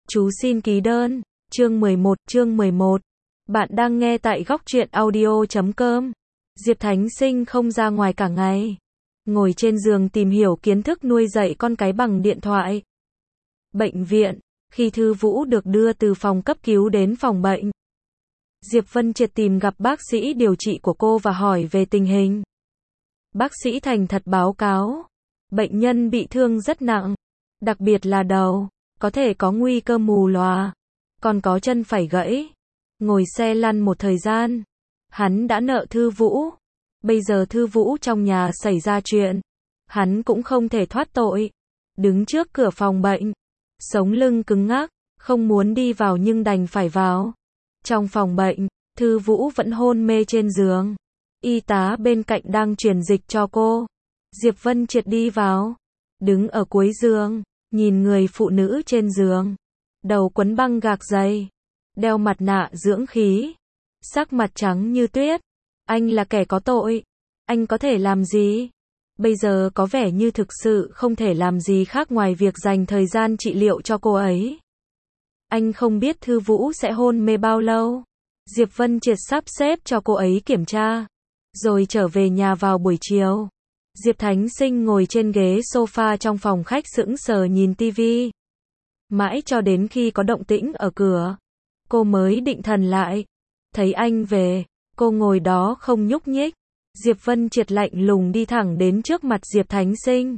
Chú xin ký đơn. Chương 11. Bạn đang nghe tại góc truyện audio.com. Diệp Thánh Sinh không ra ngoài cả ngày. Ngồi trên giường tìm hiểu kiến thức nuôi dạy con cái bằng điện thoại. Bệnh viện. Khi Thư Vũ được đưa từ phòng cấp cứu đến phòng bệnh, Diệp Vân Triệt tìm gặp bác sĩ điều trị của cô và hỏi về tình hình. Bác sĩ thành thật báo cáo. Bệnh nhân bị thương rất nặng. Đặc biệt là đầu. Có thể có nguy cơ mù lòa. Còn có chân phải gãy. Ngồi xe lăn một thời gian. Hắn đã nợ Thư Vũ. Bây giờ Thư Vũ trong nhà xảy ra chuyện. Hắn cũng không thể thoát tội. Đứng trước cửa phòng bệnh. Sống lưng cứng ngắc. Không muốn đi vào nhưng đành phải vào. Trong phòng bệnh, Thư Vũ vẫn hôn mê trên giường. Y tá bên cạnh đang truyền dịch cho cô. Diệp Vân Triệt đi vào. Đứng ở cuối giường. Nhìn người phụ nữ trên giường. Đầu quấn băng gạc dày. Đeo mặt nạ dưỡng khí. Sắc mặt trắng như tuyết. Anh là kẻ có tội. Anh có thể làm gì? Bây giờ có vẻ như thực sự không thể làm gì khác ngoài việc dành thời gian trị liệu cho cô ấy. Anh không biết Thư Vũ sẽ hôn mê bao lâu. Diệp Vân Triệt sắp xếp cho cô ấy kiểm tra. Rồi trở về nhà vào buổi chiều. Diệp Thánh Sinh ngồi trên ghế sofa trong phòng khách sững sờ nhìn tivi. Mãi cho đến khi có động tĩnh ở cửa, cô mới định thần lại. Thấy anh về, cô ngồi đó không nhúc nhích. Diệp Vân Triệt lạnh lùng đi thẳng đến trước mặt Diệp Thánh Sinh.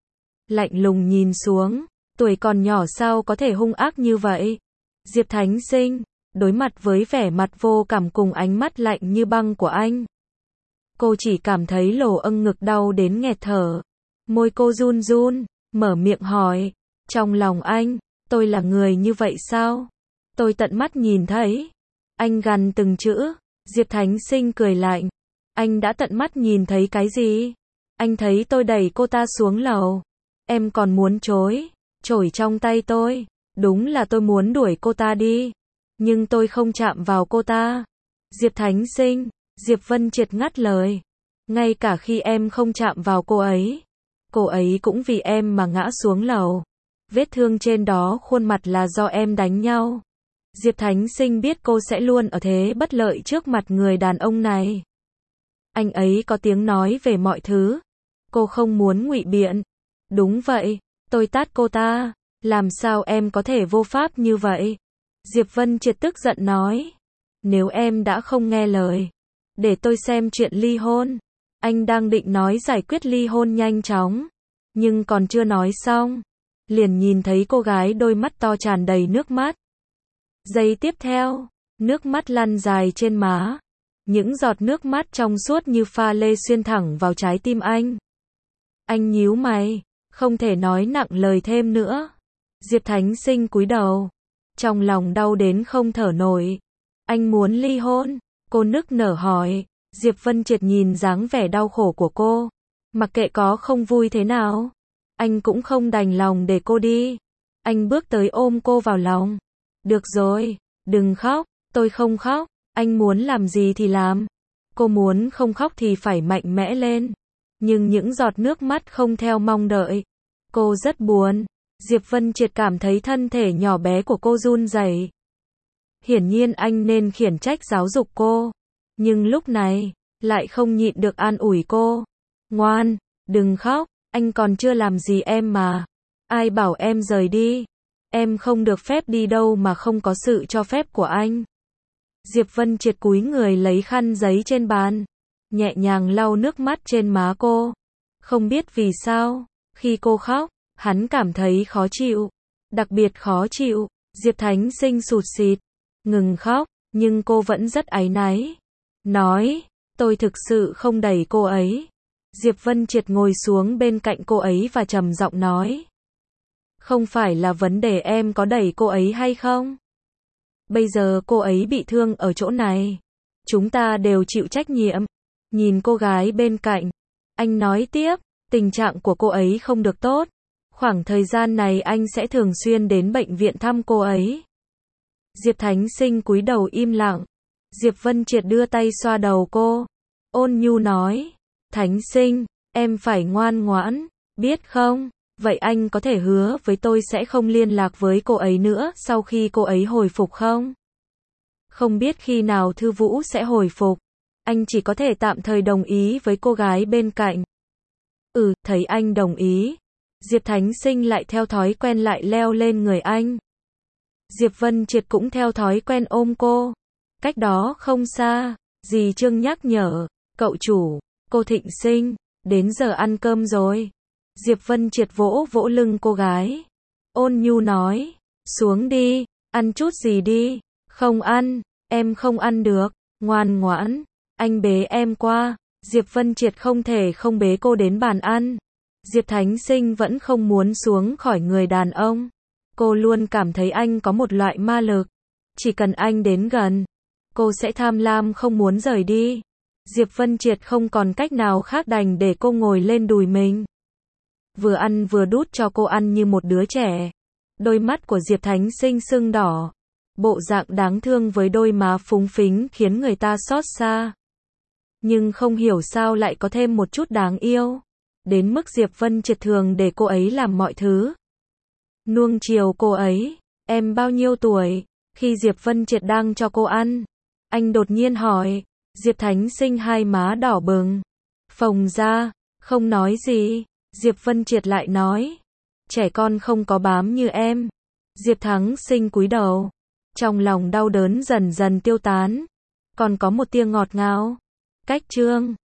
Lạnh lùng nhìn xuống, tuổi còn nhỏ sao có thể hung ác như vậy. Diệp Thánh Sinh, đối mặt với vẻ mặt vô cảm cùng ánh mắt lạnh như băng của anh. Cô chỉ cảm thấy lồ âng ngực đau đến nghẹt thở. Môi cô run run, mở miệng hỏi. Trong lòng anh, tôi là người như vậy sao? Tôi tận mắt nhìn thấy. Anh gằn từng chữ. Diệp Thánh Sinh cười lạnh. Anh đã tận mắt nhìn thấy cái gì? Anh thấy tôi đẩy cô ta xuống lầu. Em còn muốn chối. Chổi trong tay tôi. Đúng là tôi muốn đuổi cô ta đi. Nhưng tôi không chạm vào cô ta. Diệp Thánh Sinh. Diệp Vân Triệt ngắt lời. Ngay cả khi em không chạm vào cô ấy cũng vì em mà ngã xuống lầu. Vết thương trên đó khuôn mặt là do em đánh nhau. Diệp Thánh Sinh biết cô sẽ luôn ở thế bất lợi trước mặt người đàn ông này. Anh ấy có tiếng nói về mọi thứ. Cô không muốn ngụy biện. Đúng vậy, tôi tát cô ta. Làm sao em có thể vô pháp như vậy? Diệp Vân Triệt tức giận nói. Nếu em đã không nghe lời, để tôi xem chuyện ly hôn. Anh đang định nói giải quyết ly hôn nhanh chóng. Nhưng còn chưa nói xong. Liền nhìn thấy cô gái đôi mắt to tràn đầy nước mắt. Giây tiếp theo, nước mắt lăn dài trên má. Những giọt nước mắt trong suốt như pha lê xuyên thẳng vào trái tim anh. Anh nhíu mày, không thể nói nặng lời thêm nữa. Diệp Thánh Sinh cúi đầu. Trong lòng đau đến không thở nổi. Anh muốn ly hôn? Cô nức nở hỏi. Diệp Vân Triệt nhìn dáng vẻ đau khổ của cô. Mặc kệ có không vui thế nào, anh cũng không đành lòng để cô đi. Anh bước tới ôm cô vào lòng. Được rồi, đừng khóc, tôi không khóc. Anh muốn làm gì thì làm. Cô muốn không khóc thì phải mạnh mẽ lên. Nhưng những giọt nước mắt không theo mong đợi. Cô rất buồn. Diệp Vân Triệt cảm thấy thân thể nhỏ bé của cô run rẩy. Hiển nhiên anh nên khiển trách giáo dục cô. Nhưng lúc này, lại không nhịn được an ủi cô. Ngoan, đừng khóc, anh còn chưa làm gì em mà. Ai bảo em rời đi? Em không được phép đi đâu mà không có sự cho phép của anh. Diệp Vân Triệt cúi người lấy khăn giấy trên bàn. Nhẹ nhàng lau nước mắt trên má cô. Không biết vì sao, khi cô khóc, hắn cảm thấy khó chịu. Đặc biệt khó chịu. Diệp Thánh Sinh sụt sịt. Ngừng khóc, nhưng cô vẫn rất áy náy. Nói, tôi thực sự không đẩy cô ấy. Diệp Vân Triệt ngồi xuống bên cạnh cô ấy và trầm giọng nói. Không phải là vấn đề em có đẩy cô ấy hay không. Bây giờ cô ấy bị thương ở chỗ này. Chúng ta đều chịu trách nhiệm. Nhìn cô gái bên cạnh. Anh nói tiếp, tình trạng của cô ấy không được tốt. Khoảng thời gian này anh sẽ thường xuyên đến bệnh viện thăm cô ấy. Diệp Thánh Sinh cúi đầu im lặng. Diệp Vân Triệt đưa tay xoa đầu cô. Ôn nhu nói. Thánh Sinh, em phải ngoan ngoãn, biết không? Vậy anh có thể hứa với tôi sẽ không liên lạc với cô ấy nữa sau khi cô ấy hồi phục không? Không biết khi nào Thư Vũ sẽ hồi phục. Anh chỉ có thể tạm thời đồng ý với cô gái bên cạnh. Thấy anh đồng ý. Diệp Thánh Sinh lại theo thói quen lại leo lên người anh. Diệp Vân Triệt cũng theo thói quen ôm cô. Cách đó không xa, dì Trương nhắc nhở, cậu chủ, cô Thịnh Sinh, đến giờ ăn cơm rồi. Diệp Vân Triệt vỗ vỗ lưng cô gái. Ôn nhu nói, xuống đi, ăn chút gì đi. Không ăn, em không ăn được, ngoan ngoãn, anh bế em qua. Diệp Vân Triệt không thể không bế cô đến bàn ăn. Diệp Thánh Sinh vẫn không muốn xuống khỏi người đàn ông. Cô luôn cảm thấy anh có một loại ma lực. Chỉ cần anh đến gần, cô sẽ tham lam không muốn rời đi. Diệp Vân Triệt không còn cách nào khác đành để cô ngồi lên đùi mình. Vừa ăn vừa đút cho cô ăn như một đứa trẻ. Đôi mắt của Diệp Thánh Sinh sưng đỏ. Bộ dạng đáng thương với đôi má phúng phính khiến người ta xót xa. Nhưng không hiểu sao lại có thêm một chút đáng yêu. Đến mức Diệp Vân Triệt thường để cô ấy làm mọi thứ. Nuông chiều cô ấy. Em bao nhiêu tuổi? Khi Diệp Vân Triệt đang cho cô ăn, anh đột nhiên hỏi. Diệp Thánh Sinh hai má đỏ bừng, phồng ra, không nói gì. Diệp Vân Triệt lại nói, trẻ con không có bám như em. Diệp Thánh Sinh cúi đầu, trong lòng đau đớn dần dần tiêu tán, còn có một tia ngọt ngào. Cách chương